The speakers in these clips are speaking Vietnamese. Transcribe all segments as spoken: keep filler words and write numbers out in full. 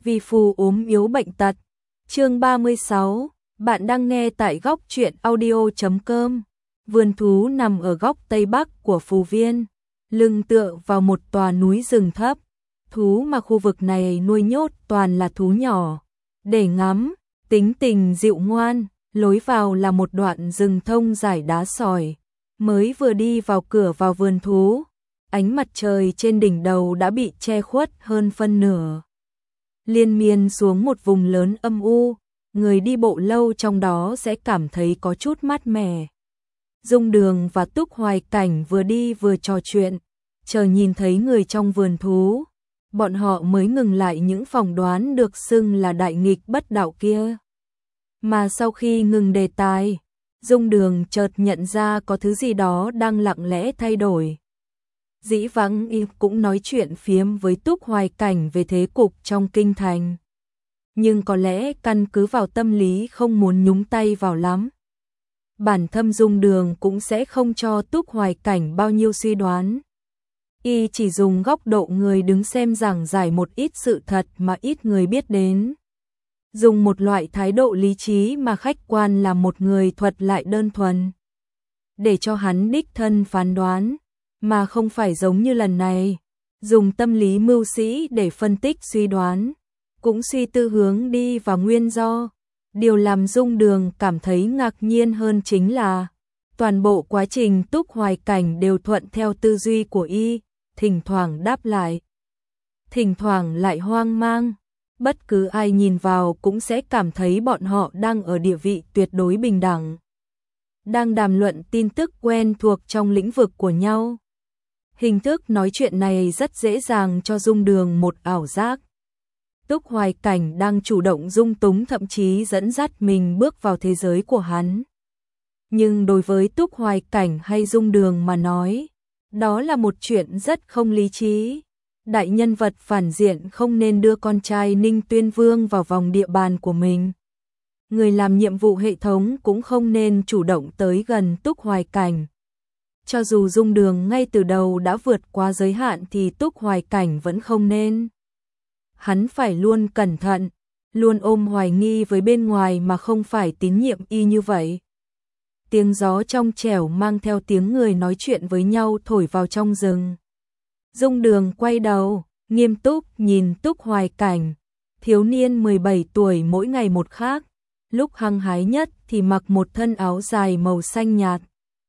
vì phù ốm yếu bệnh tật. Chương ba mươi sáu, bạn đang nghe tại góc truyện audio chấm com. Vườn thú nằm ở góc tây bắc của Phù Viên, lưng tựa vào một tòa núi rừng thấp. Thú mà khu vực này nuôi nhốt toàn là thú nhỏ, để ngắm, tính tình dịu ngoan. Lối vào là một đoạn rừng thông dải đá sỏi. Mới vừa đi vào cửa vào vườn thú, ánh mặt trời trên đỉnh đầu đã bị che khuất hơn phân nửa. Liên miên xuống một vùng lớn âm u, người đi bộ lâu trong đó sẽ cảm thấy có chút mát mẻ. Dung Đường và Túc Hoài Cảnh vừa đi vừa trò chuyện, chờ nhìn thấy người trong vườn thú, bọn họ mới ngừng lại những phỏng đoán được xưng là đại nghịch bất đạo kia. Mà sau khi ngừng đề tài, Dung Đường chợt nhận ra có thứ gì đó đang lặng lẽ thay đổi. Dĩ vãng y cũng nói chuyện phiếm với Túc Hoài Cảnh về thế cục trong kinh thành. Nhưng có lẽ căn cứ vào tâm lý không muốn nhúng tay vào lắm. Bản thân Dung Đường cũng sẽ không cho Túc Hoài Cảnh bao nhiêu suy đoán. Y chỉ dùng góc độ người đứng xem giảng giải một ít sự thật mà ít người biết đến. Dùng một loại thái độ lý trí mà khách quan là một người thuật lại đơn thuần. Để cho hắn đích thân phán đoán, mà không phải giống như lần này. Dùng tâm lý mưu sĩ để phân tích suy đoán, cũng suy tư hướng đi và nguyên do. Điều làm Dung Đường cảm thấy ngạc nhiên hơn chính là toàn bộ quá trình Túc Hoài Cảnh đều thuận theo tư duy của y, thỉnh thoảng đáp lại, thỉnh thoảng lại hoang mang. Bất cứ ai nhìn vào cũng sẽ cảm thấy bọn họ đang ở địa vị tuyệt đối bình đẳng, đang đàm luận tin tức quen thuộc trong lĩnh vực của nhau. Hình thức nói chuyện này rất dễ dàng cho Dung Đường một ảo giác. Túc Hoài Cảnh đang chủ động dung túng, thậm chí dẫn dắt mình bước vào thế giới của hắn. Nhưng đối với Túc Hoài Cảnh hay Dung Đường mà nói, đó là một chuyện rất không lý trí. Đại nhân vật phản diện không nên đưa con trai Ninh Tuyên Vương vào vòng địa bàn của mình. Người làm nhiệm vụ hệ thống cũng không nên chủ động tới gần Túc Hoài Cảnh. Cho dù Dung Đường ngay từ đầu đã vượt qua giới hạn thì Túc Hoài Cảnh vẫn không nên. Hắn phải luôn cẩn thận, luôn ôm hoài nghi với bên ngoài mà không phải tín nhiệm y như vậy. Tiếng gió trong trẻo mang theo tiếng người nói chuyện với nhau thổi vào trong rừng. Dung Đường quay đầu, nghiêm túc nhìn Túc Hoài Cảnh. Thiếu niên mười bảy tuổi mỗi ngày một khác, lúc hăng hái nhất thì mặc một thân áo dài màu xanh nhạt.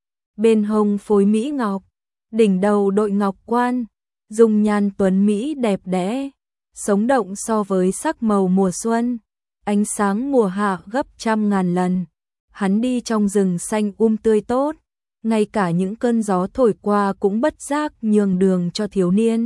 Bên hông phối mỹ ngọc, đỉnh đầu đội ngọc quan, dung nhan tuấn mỹ đẹp đẽ, sống động so với sắc màu mùa xuân, ánh sáng mùa hạ gấp trăm ngàn lần. Hắn đi trong rừng xanh um tươi tốt, ngay cả những cơn gió thổi qua cũng bất giác nhường đường cho thiếu niên.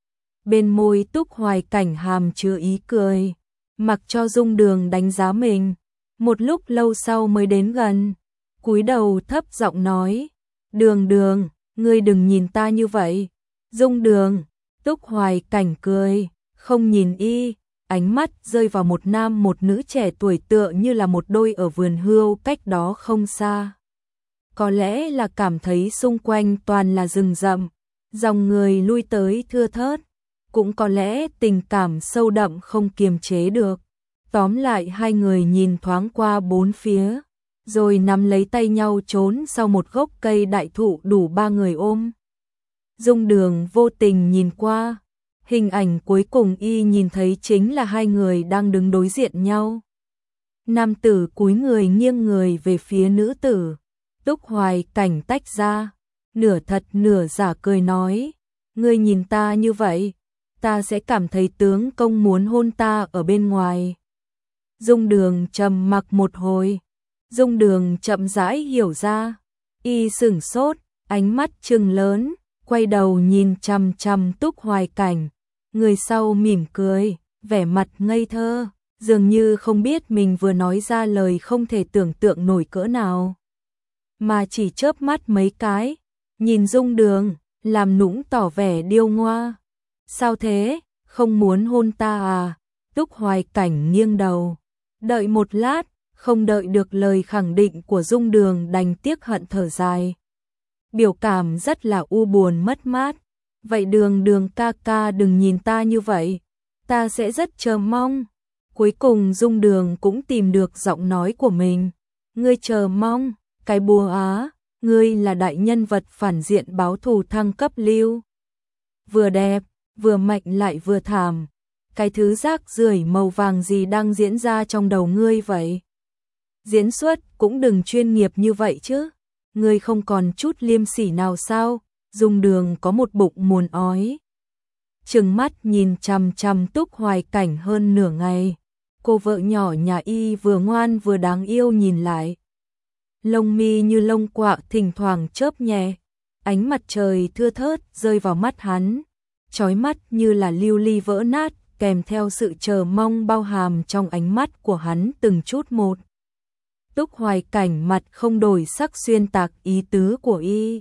Bên môi Túc Hoài Cảnh hàm chứa ý cười, mặc cho Dung Đường đánh giá mình. Một lúc lâu sau mới đến gần, cúi đầu thấp giọng nói, Đường Đường, ngươi đừng nhìn ta như vậy. Dung Đường, Túc Hoài Cảnh cười, không nhìn y, ánh mắt rơi vào một nam một nữ trẻ tuổi tựa như là một đôi ở vườn hươu cách đó không xa. Có lẽ là cảm thấy xung quanh toàn là rừng rậm, dòng người lui tới thưa thớt, cũng có lẽ tình cảm sâu đậm không kiềm chế được. Tóm lại hai người nhìn thoáng qua bốn phía, rồi nắm lấy tay nhau trốn sau một gốc cây đại thụ đủ ba người ôm. Dung Đường vô tình nhìn qua, hình ảnh cuối cùng y nhìn thấy chính là hai người đang đứng đối diện nhau. Nam tử cúi người nghiêng người về phía nữ tử. Túc Hoài Cảnh tách ra, nửa thật nửa giả cười nói, ngươi nhìn ta như vậy, ta sẽ cảm thấy tướng công muốn hôn ta ở bên ngoài. Dung Đường trầm mặc một hồi, Dung Đường chậm rãi hiểu ra, y sửng sốt, ánh mắt trừng lớn, quay đầu nhìn chằm chằm Túc Hoài Cảnh. Người sau mỉm cười, vẻ mặt ngây thơ, dường như không biết mình vừa nói ra lời không thể tưởng tượng nổi cỡ nào. Mà chỉ chớp mắt mấy cái, nhìn Dung Đường, làm nũng tỏ vẻ điêu ngoa. Sao thế, không muốn hôn ta à? Túc Hoài Cảnh nghiêng đầu, đợi một lát, không đợi được lời khẳng định của Dung Đường đành tiếc hận thở dài. Biểu cảm rất là u buồn mất mát. Vậy Đường Đường ca ca đừng nhìn ta như vậy. ta sẽ rất chờ mong. Cuối cùng Dung Đường cũng tìm được giọng nói của mình. Ngươi chờ mong, cái bùa á, ngươi là đại nhân vật phản diện báo thù thăng cấp lưu. Vừa đẹp, vừa mạnh lại vừa thảm. Cái thứ rác rưởi màu vàng gì đang diễn ra trong đầu ngươi vậy? Diễn xuất cũng đừng chuyên nghiệp như vậy chứ. Ngươi không còn chút liêm sỉ nào sao? Dung Đường có một bụng muốn ói. Trừng mắt nhìn chằm chằm Túc Hoài Cảnh hơn nửa ngày. Cô vợ nhỏ nhà y vừa ngoan vừa đáng yêu nhìn lại. Lông mi như lông quạ thỉnh thoảng chớp nhẹ. Ánh mặt trời thưa thớt rơi vào mắt hắn. Chói mắt như là lưu ly vỡ nát, kèm theo sự chờ mong bao hàm trong ánh mắt của hắn từng chút một. Túc Hoài Cảnh mặt không đổi sắc xuyên tạc ý tứ của y.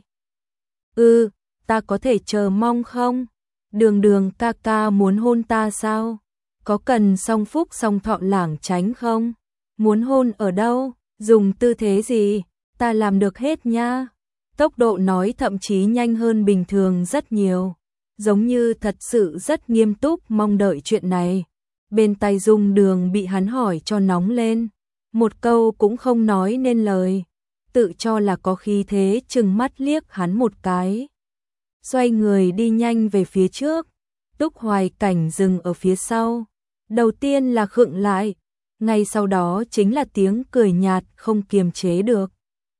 Ừ, ta có thể chờ mong không? Đường Đường ca ca muốn hôn ta sao? Có cần song phúc song thọ lảng tránh không? Muốn hôn ở đâu? Dùng tư thế gì? Ta làm được hết nha. Tốc độ nói thậm chí nhanh hơn bình thường rất nhiều. Giống như thật sự rất nghiêm túc mong đợi chuyện này. Bên tai Dung Đường bị hắn hỏi cho nóng lên. Một câu cũng không nói nên lời. Tự cho là có khí thế chừng mắt liếc hắn một cái. Xoay người đi nhanh về phía trước. Túc Hoài Cảnh dừng ở phía sau. Đầu tiên là khựng lại. Ngay sau đó chính là tiếng cười nhạt không kiềm chế được.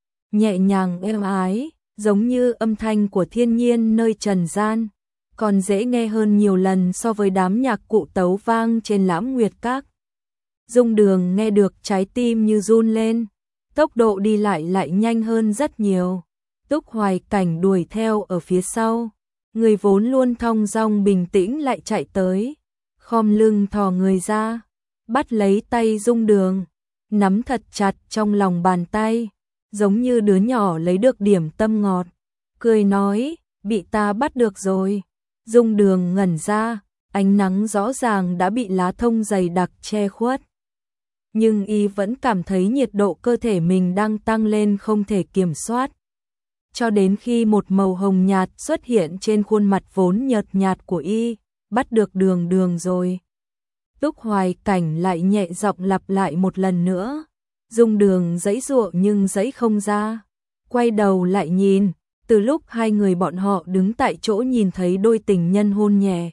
Nhẹ nhàng êm ái, giống như âm thanh của thiên nhiên nơi trần gian. Còn dễ nghe hơn nhiều lần so với đám nhạc cụ tấu vang trên Lãm Nguyệt Các. Dung Đường nghe được trái tim như run lên. Tốc độ đi lại lại nhanh hơn rất nhiều. Túc Hoài Cảnh đuổi theo ở phía sau. Người vốn luôn thong dong bình tĩnh lại chạy tới. Khom lưng thò người ra. Bắt lấy tay Dung Đường. Nắm thật chặt trong lòng bàn tay. Giống như đứa nhỏ lấy được điểm tâm ngọt. Cười nói, bị ta bắt được rồi. Dung Đường ngẩn ra. Ánh nắng rõ ràng đã bị lá thông dày đặc che khuất. Nhưng y vẫn cảm thấy nhiệt độ cơ thể mình đang tăng lên không thể kiểm soát. Cho đến khi một màu hồng nhạt xuất hiện trên khuôn mặt vốn nhợt nhạt của y, bắt được Đường Đường rồi. Túc Hoài Cảnh lại nhẹ giọng lặp lại một lần nữa. Dung Đường giãy giụa nhưng giãy không ra. Quay đầu lại nhìn, từ lúc hai người bọn họ đứng tại chỗ nhìn thấy đôi tình nhân hôn nhẹ.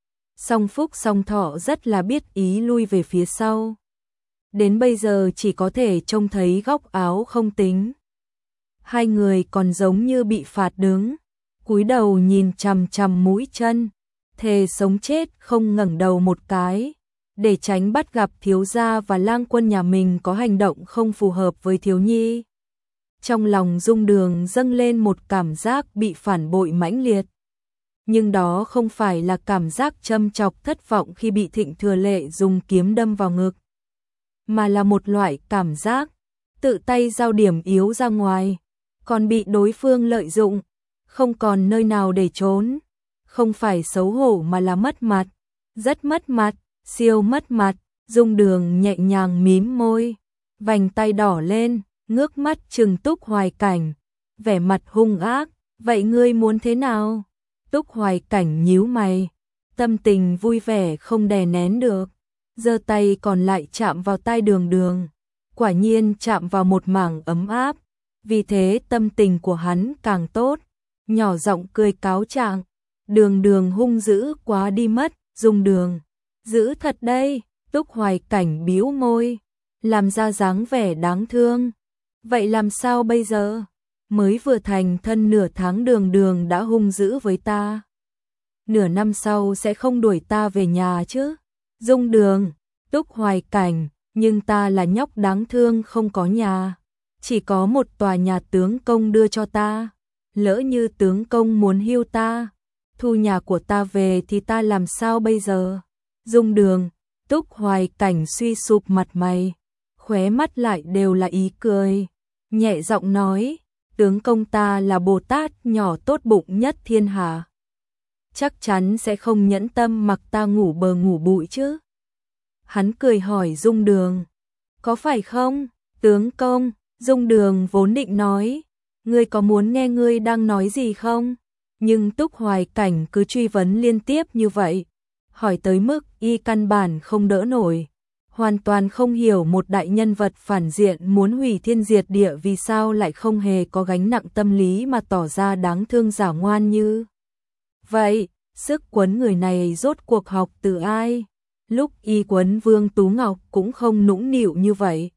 Song phúc song thọ rất là biết ý lui về phía sau. Đến bây giờ chỉ có thể trông thấy góc áo không tính. Hai người còn giống như bị phạt đứng, cúi đầu nhìn chằm chằm mũi chân, thề sống chết không ngẩng đầu một cái, để tránh bắt gặp thiếu gia và lang quân nhà mình có hành động không phù hợp với thiếu nhi. Trong lòng Dung Đường dâng lên một cảm giác bị phản bội mãnh liệt. Nhưng đó không phải là cảm giác châm chọc thất vọng khi bị Thịnh Thừa Lệ dùng kiếm đâm vào ngực, mà là một loại cảm giác tự tay giao điểm yếu ra ngoài, còn bị đối phương lợi dụng, không còn nơi nào để trốn. Không phải xấu hổ mà là mất mặt, rất mất mặt, siêu mất mặt. Dung Đường nhẹ nhàng mím môi, vành tay đỏ lên, ngước mắt trừng Túc Hoài Cảnh, vẻ mặt hung ác, vậy ngươi muốn thế nào? Túc Hoài Cảnh nhíu mày, tâm tình vui vẻ không đè nén được, giơ tay còn lại chạm vào tai Đường Đường, quả nhiên chạm vào một mảng ấm áp, vì thế tâm tình của hắn càng tốt, nhỏ giọng cười cáo trạng, Đường Đường hung dữ quá đi mất. Dung Đường, giữ thật đây. Túc Hoài Cảnh bĩu môi, làm ra dáng vẻ đáng thương. Vậy làm sao bây giờ? Mới vừa thành thân nửa tháng Đường Đường đã hung dữ với ta. Nửa năm sau sẽ không đuổi ta về nhà chứ? Dung Đường, Túc Hoài Cảnh, nhưng ta là nhóc đáng thương không có nhà. Chỉ có một tòa nhà tướng công đưa cho ta. Lỡ như tướng công muốn hưu ta, thu nhà của ta về thì ta làm sao bây giờ? Dung Đường, Túc Hoài Cảnh suy sụp mặt mày, khóe mắt lại đều là ý cười, nhẹ giọng nói, tướng công ta là Bồ Tát nhỏ tốt bụng nhất thiên hạ, chắc chắn sẽ không nhẫn tâm mặc ta ngủ bờ ngủ bụi chứ. Hắn cười hỏi Dung Đường, có phải không, tướng công? Dung Đường vốn định nói, ngươi có muốn nghe ngươi đang nói gì không? Nhưng Túc Hoài Cảnh cứ truy vấn liên tiếp như vậy, hỏi tới mức y căn bản không đỡ nổi. Hoàn toàn không hiểu một đại nhân vật phản diện muốn hủy thiên diệt địa vì sao lại không hề có gánh nặng tâm lý mà tỏ ra đáng thương giả ngoan như vậy. Sức quấn người này rốt cuộc học từ ai? Lúc y quấn Vương Tú Ngọc cũng không nũng nịu như vậy.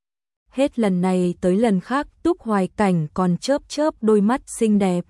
Hết lần này tới lần khác Túc Hoài Cảnh còn chớp chớp đôi mắt xinh đẹp.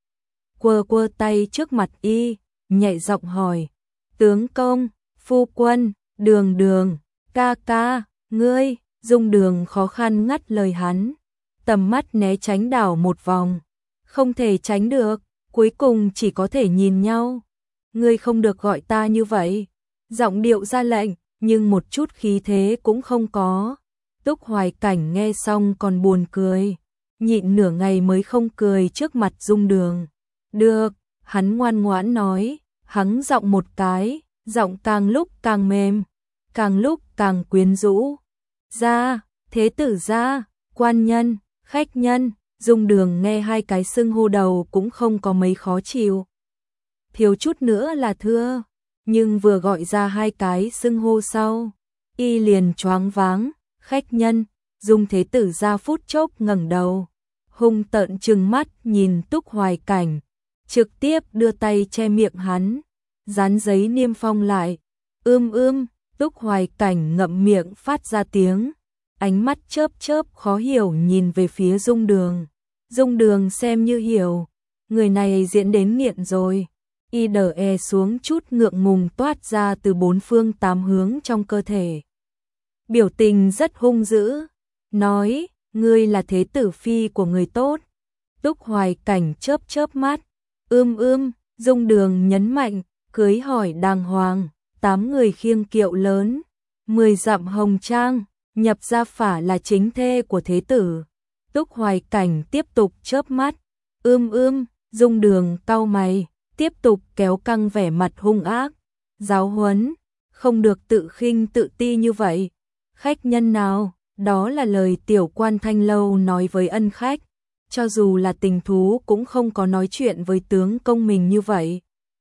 Quơ quơ tay trước mặt y, nhẹ giọng hỏi. Tướng công, phu quân, Đường Đường, ca ca, ngươi. Dung Đường khó khăn ngắt lời hắn. Tầm mắt né tránh đảo một vòng. Không thể tránh được, cuối cùng chỉ có thể nhìn nhau. Ngươi không được gọi ta như vậy. Giọng điệu ra lệnh, nhưng một chút khí thế cũng không có. Túc Hoài Cảnh nghe xong còn buồn cười. Nhịn nửa ngày mới không cười trước mặt Dung Đường. Được, hắn ngoan ngoãn nói, hắng giọng một cái, giọng càng lúc càng mềm, càng lúc càng quyến rũ. Ra, thế tử gia, quan nhân, khách nhân. Dung Đường nghe hai cái xưng hô đầu cũng không có mấy khó chịu. Thiếu chút nữa là thưa, nhưng vừa gọi ra hai cái xưng hô sau, y liền choáng váng. Khách nhân. Dung thế tử gia phút chốc ngẩng đầu, hung tợn trừng mắt nhìn Túc Hoài Cảnh, trực tiếp đưa tay che miệng hắn, dán giấy niêm phong lại. Ưm ưm. Túc Hoài Cảnh ngậm miệng phát ra tiếng, ánh mắt chớp chớp khó hiểu nhìn về phía Dung Đường. Dung Đường xem như hiểu, người này diễn đến nghiện rồi. Y đờ e xuống chút ngượng ngùng toát ra từ bốn phương tám hướng trong cơ thể. Biểu tình rất hung dữ, nói, ngươi là thế tử phi của người tốt. Túc Hoài Cảnh chớp chớp mắt, ưm ưm. Dung Đường nhấn mạnh, cưới hỏi đàng hoàng, tám người khiêng kiệu lớn, mười dặm hồng trang, nhập gia phả là chính thê của thế tử. Túc Hoài Cảnh tiếp tục chớp mắt, ưm ưm. Dung Đường cau mày, tiếp tục kéo căng vẻ mặt hung ác. Giáo huấn, không được tự khinh tự ti như vậy. Khách nhân nào? Đó là lời tiểu quan Thanh Lâu nói với ân khách. Cho dù là tình thú cũng không có nói chuyện với tướng công mình như vậy.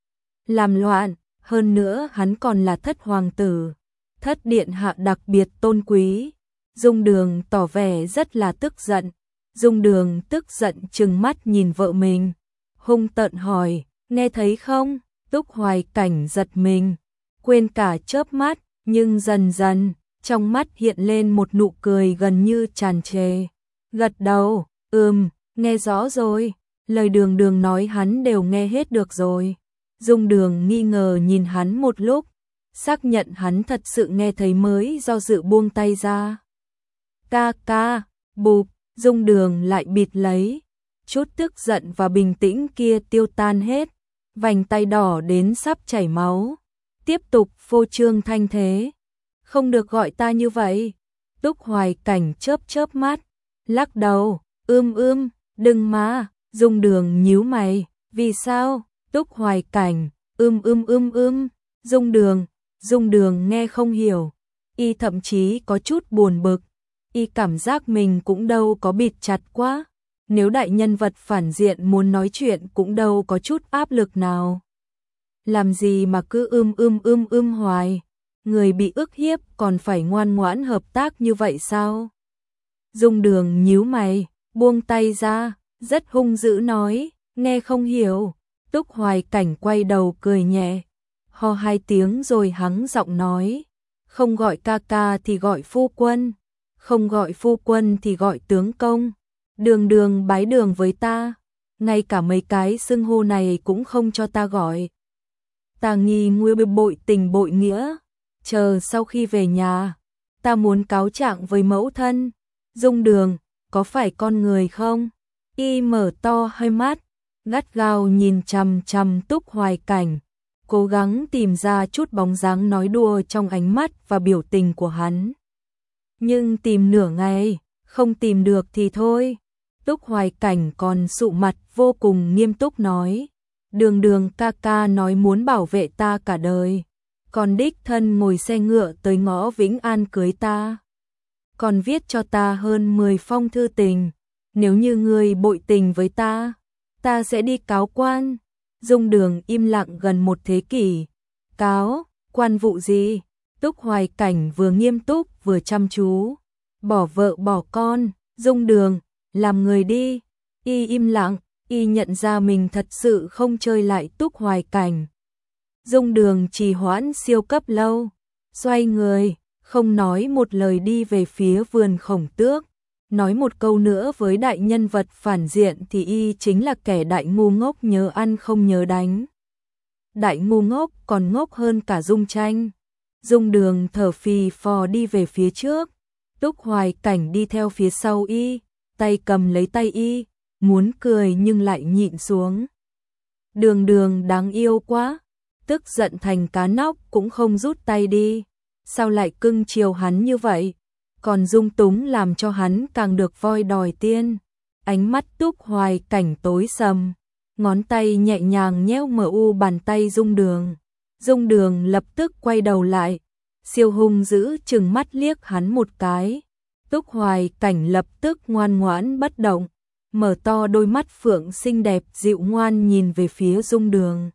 Làm loạn, hơn nữa hắn còn là thất hoàng tử. Thất điện hạ đặc biệt tôn quý. Dung Đường tỏ vẻ rất là tức giận. Dung Đường tức giận trừng mắt nhìn vợ mình, hung tợn hỏi, nghe thấy không? Túc Hoài Cảnh giật mình, quên cả chớp mắt, nhưng dần dần, trong mắt hiện lên một nụ cười gần như tràn trề. Gật đầu, ừm, nghe rõ rồi, lời Đường Đường nói hắn đều nghe hết được rồi. Dung Đường nghi ngờ nhìn hắn một lúc, xác nhận hắn thật sự nghe thấy mới do dự buông tay ra. Ca ca, bụp. Dung Đường lại bịt lấy, chút tức giận và bình tĩnh kia tiêu tan hết, vành tay đỏ đến sắp chảy máu, tiếp tục phô trương thanh thế. Không được gọi ta như vậy. Túc Hoài Cảnh chớp chớp mắt, lắc đầu, ưm ưm, đừng mà. Dung Đường nhíu mày, vì sao? Túc Hoài Cảnh, ưm ưm ưm ưm. Dung Đường, Dung Đường nghe không hiểu, y thậm chí có chút buồn bực. Y cảm giác mình cũng đâu có bịt chặt quá. Nếu đại nhân vật phản diện muốn nói chuyện cũng đâu có chút áp lực nào. Làm gì mà cứ ưm ưm ưm ưm hoài. Người bị ức hiếp còn phải ngoan ngoãn hợp tác như vậy sao? Dung Đường nhíu mày, buông tay ra, rất hung dữ nói, nghe không hiểu. Túc Hoài Cảnh quay đầu cười nhẹ, ho hai tiếng rồi hắng giọng nói, không gọi ca ca thì gọi phu quân. Không gọi phu quân thì gọi tướng công. Đường Đường bái đường với ta, ngay cả mấy cái xưng hô này cũng không cho ta gọi. Ta nghi ngươi bội tình bội nghĩa. Chờ sau khi về nhà, ta muốn cáo trạng với mẫu thân. Dung Đường, có phải con người không? Y mở to hai mắt, gắt gao nhìn chằm chằm Túc Hoài Cảnh, cố gắng tìm ra chút bóng dáng nói đùa trong ánh mắt và biểu tình của hắn. Nhưng tìm nửa ngày, không tìm được thì thôi. Túc Hoài Cảnh còn sụ mặt vô cùng nghiêm túc nói, Đường Đường ca ca nói muốn bảo vệ ta cả đời, còn đích thân ngồi xe ngựa tới ngõ Vĩnh An cưới ta, còn viết cho ta hơn mười phong thư tình, nếu như ngươi bội tình với ta, ta sẽ đi cáo quan. Dung Đường im lặng gần một thế kỷ, cáo, quan vụ gì? Túc Hoài Cảnh vừa nghiêm túc vừa chăm chú. Bỏ vợ bỏ con, Dung Đường, làm người đi. Y im lặng, y nhận ra mình thật sự không chơi lại Túc Hoài Cảnh. Dung Đường trì hoãn siêu cấp lâu, xoay người, không nói một lời đi về phía vườn Khổng Tước. Nói một câu nữa với đại nhân vật phản diện thì y chính là kẻ đại ngu ngốc nhớ ăn không nhớ đánh. Đại ngu ngốc còn ngốc hơn cả Dung Tranh. Dung Đường thở phì phò đi về phía trước, Túc Hoài Cảnh đi theo phía sau y, tay cầm lấy tay y, muốn cười nhưng lại nhịn xuống. Đường Đường đáng yêu quá, tức giận thành cá nóc cũng không rút tay đi, sao lại cưng chiều hắn như vậy? Còn dung túng làm cho hắn càng được voi đòi tiên. Ánh mắt Túc Hoài Cảnh tối sầm, ngón tay nhẹ nhàng nhéo mờ u bàn tay Dung Đường. Dung Đường lập tức quay đầu lại, siêu hung dữ chừng mắt liếc hắn một cái. Túc Hoài Cảnh lập tức ngoan ngoãn bất động, mở to đôi mắt phượng xinh đẹp dịu ngoan nhìn về phía Dung Đường.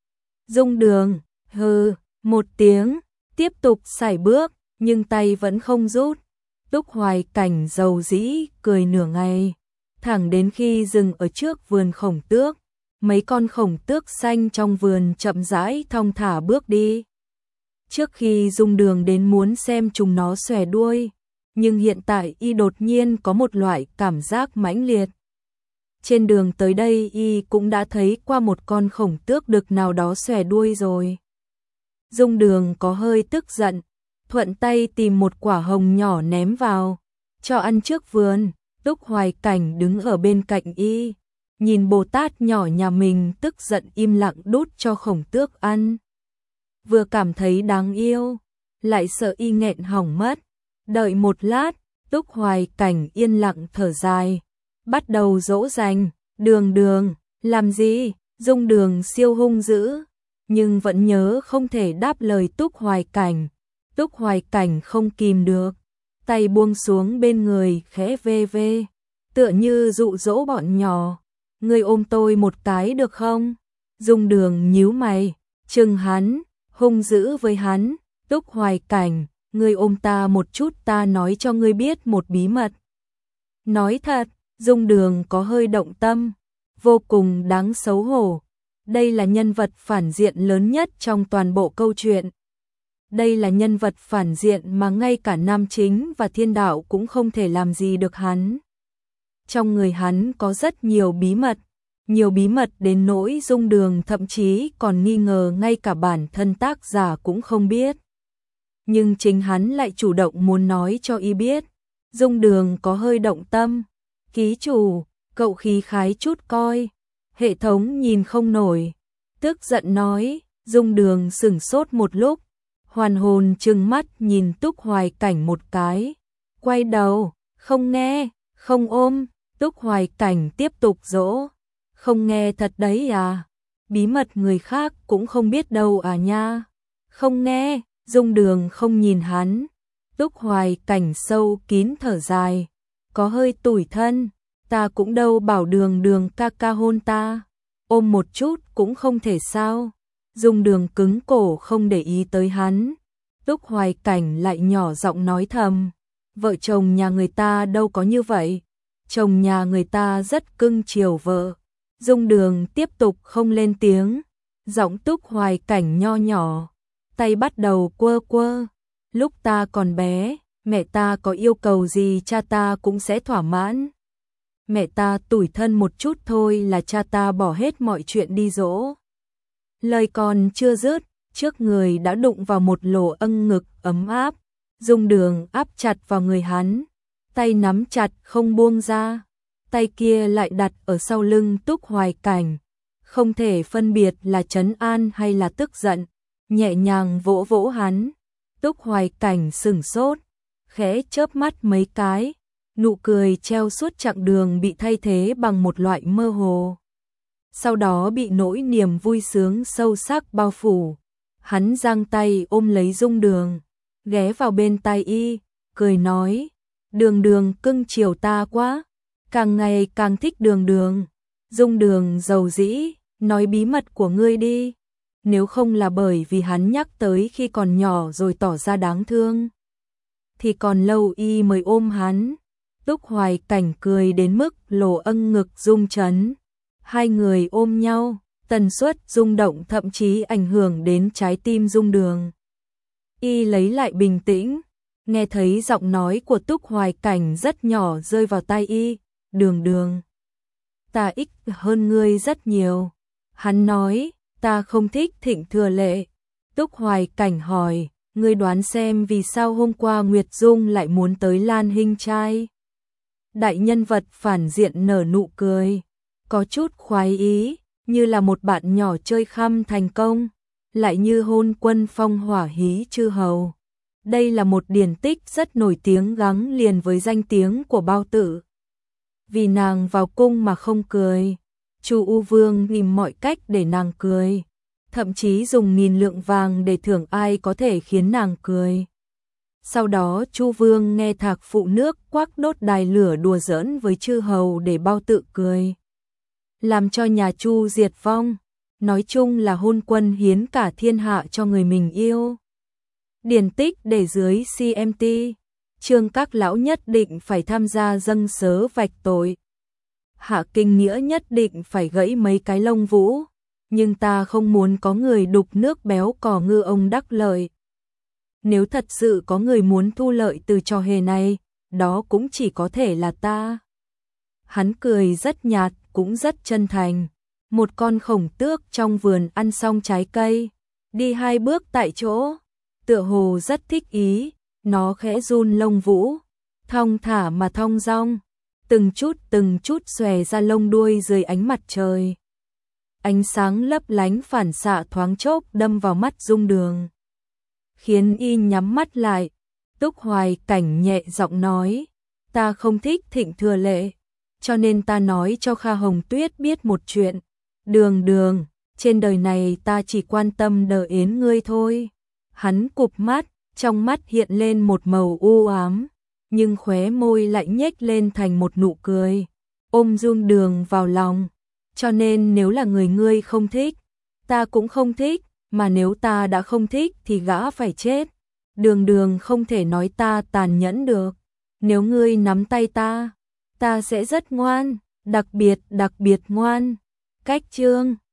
Dung Đường, hừ, một tiếng, tiếp tục sải bước, nhưng tay vẫn không rút. Túc Hoài Cảnh dầu dĩ cười nửa ngày, thẳng đến khi dừng ở trước vườn Khổng Tước. Mấy con khổng tước xanh trong vườn chậm rãi thong thả bước đi. Trước khi Dung Đường đến muốn xem chúng nó xòe đuôi, nhưng hiện tại y đột nhiên có một loại cảm giác mãnh liệt. Trên đường tới đây y cũng đã thấy qua một con khổng tước đực nào đó xòe đuôi rồi. Dung Đường có hơi tức giận, thuận tay tìm một quả hồng nhỏ ném vào, cho ăn trước vườn. Túc Hoài Cảnh đứng ở bên cạnh y, nhìn Bồ Tát nhỏ nhà mình tức giận im lặng đút cho khổng tước ăn. Vừa cảm thấy đáng yêu, lại sợ y nghẹn hỏng mất. Đợi một lát, Túc Hoài Cảnh yên lặng thở dài, bắt đầu dỗ dành. Đường Đường, làm gì? Dung Đường siêu hung dữ, nhưng vẫn nhớ không thể đáp lời Túc Hoài Cảnh. Túc Hoài Cảnh không kìm được, tay buông xuống bên người khẽ vê vê, tựa như dụ dỗ bọn nhỏ. Ngươi ôm tôi một cái được không? Dung Đường nhíu mày, trừng hắn, hung dữ với hắn. Túc Hoài Cảnh, ngươi ôm ta một chút, ta nói cho ngươi biết một bí mật. Nói thật, Dung Đường có hơi động tâm, vô cùng đáng xấu hổ. Đây là nhân vật phản diện lớn nhất trong toàn bộ câu chuyện. Đây là nhân vật phản diện mà ngay cả nam chính và thiên đạo cũng không thể làm gì được hắn. Trong người hắn có rất nhiều bí mật, nhiều bí mật đến nỗi Dung Đường thậm chí còn nghi ngờ ngay cả bản thân tác giả cũng không biết. Nhưng chính hắn lại chủ động muốn nói cho y biết. Dung Đường có hơi động tâm. Ký chủ, cậu khí khái chút coi. Hệ thống nhìn không nổi, tức giận nói. Dung Đường sửng sốt một lúc, hoàn hồn trừng mắt nhìn Túc Hoài Cảnh một cái, quay đầu, không nghe, không ôm. Túc Hoài Cảnh tiếp tục dỗ, không nghe thật đấy à? Bí mật người khác cũng không biết đâu à nha? Không nghe. Dung Đường không nhìn hắn. Túc Hoài Cảnh sâu kín thở dài, có hơi tủi thân. Ta cũng đâu bảo Đường Đường ca ca hôn ta, ôm một chút cũng không thể sao? Dung Đường cứng cổ không để ý tới hắn. Túc Hoài Cảnh lại nhỏ giọng nói thầm, vợ chồng nhà người ta đâu có như vậy, chồng nhà người ta rất cưng chiều vợ. Dung Đường tiếp tục không lên tiếng, giọng Túc Hoài Cảnh nho nhỏ, tay bắt đầu quơ quơ. Lúc ta còn bé, mẹ ta có yêu cầu gì cha ta cũng sẽ thỏa mãn. Mẹ ta tủi thân một chút thôi là cha ta bỏ hết mọi chuyện đi dỗ. Lời còn chưa dứt, trước người đã đụng vào một lỗ âng ngực ấm áp. Dung Đường áp chặt vào người hắn, tay nắm chặt không buông ra, tay kia lại đặt ở sau lưng Túc Hoài Cảnh, không thể phân biệt là trấn an hay là tức giận, nhẹ nhàng vỗ vỗ hắn. Túc Hoài Cảnh sửng sốt, khẽ chớp mắt mấy cái, nụ cười treo suốt chặng đường bị thay thế bằng một loại mơ hồ. Sau đó bị nỗi niềm vui sướng sâu sắc bao phủ. Hắn giang tay ôm lấy Dung Đường, ghé vào bên tai y, cười nói, Đường Đường cưng chiều ta quá, càng ngày càng thích Đường Đường. Dung Đường dầu dĩ, nói bí mật của ngươi đi. nếu không là bởi vì hắn nhắc tới khi còn nhỏ rồi tỏ ra đáng thương, thì còn lâu y mới ôm hắn. Túc Hoài Cảnh cười đến mức lỗ âng ngực rung chấn. Hai người ôm nhau, tần suất rung động thậm chí ảnh hưởng đến trái tim Dung Đường. Y lấy lại bình tĩnh, nghe thấy giọng nói của Túc Hoài Cảnh rất nhỏ rơi vào tai y, "Đường Đường, ta ích hơn ngươi rất nhiều." Hắn nói, "Ta không thích Thịnh Thừa Lệ." Túc Hoài Cảnh hỏi, "Ngươi đoán xem vì sao hôm qua Nguyệt Dung lại muốn tới Lan Hinh trai?" Đại nhân vật phản diện nở nụ cười, có chút khoái ý, như là một bạn nhỏ chơi khăm thành công, lại như hôn quân phong hỏa hí chư hầu. Đây là một điển tích rất nổi tiếng gắn liền với danh tiếng của Bao Tử. Vì nàng vào cung mà không cười, Chu U Vương tìm mọi cách để nàng cười, thậm chí dùng nghìn lượng vàng để thưởng ai có thể khiến nàng cười. Sau đó Chu Vương nghe Thạc Phụ Nước quắc đốt đài lửa đùa giỡn với chư hầu để Bao Tự cười, làm cho nhà Chu diệt vong. Nói chung là hôn quân hiến cả thiên hạ cho người mình yêu. Điển tích để dưới xê em tê, chương các lão nhất định phải tham gia dâng sớ vạch tội. Hạ Kinh Nghĩa nhất định phải gãy mấy cái lông vũ, nhưng ta không muốn có người đục nước béo cò ngư ông đắc lợi. Nếu thật sự có người muốn thu lợi từ trò hề này, đó cũng chỉ có thể là ta. Hắn cười rất nhạt, cũng rất chân thành. Một con khổng tước trong vườn ăn xong trái cây, đi hai bước tại chỗ, tựa hồ rất thích ý, nó khẽ run lông vũ, thong thả mà thong dong, từng chút từng chút xòe ra lông đuôi dưới ánh mặt trời. Ánh sáng lấp lánh phản xạ thoáng chốc đâm vào mắt Dung Đường, khiến y nhắm mắt lại. Túc Hoài Cảnh nhẹ giọng nói, "Ta không thích Thịnh Thừa Lệ, cho nên ta nói cho Kha Hồng Tuyết biết một chuyện. Đường Đường, trên đời này ta chỉ quan tâm đờ yến ngươi thôi." Hắn cụp mắt, trong mắt hiện lên một màu u ám, nhưng khóe môi lại nhếch lên thành một nụ cười, ôm Dung Đường vào lòng. "Cho nên nếu là người ngươi không thích, ta cũng không thích, mà nếu ta đã không thích thì gã phải chết. Đường Đường không thể nói ta tàn nhẫn được. Nếu ngươi nắm tay ta, ta sẽ rất ngoan, đặc biệt đặc biệt ngoan." Cách chương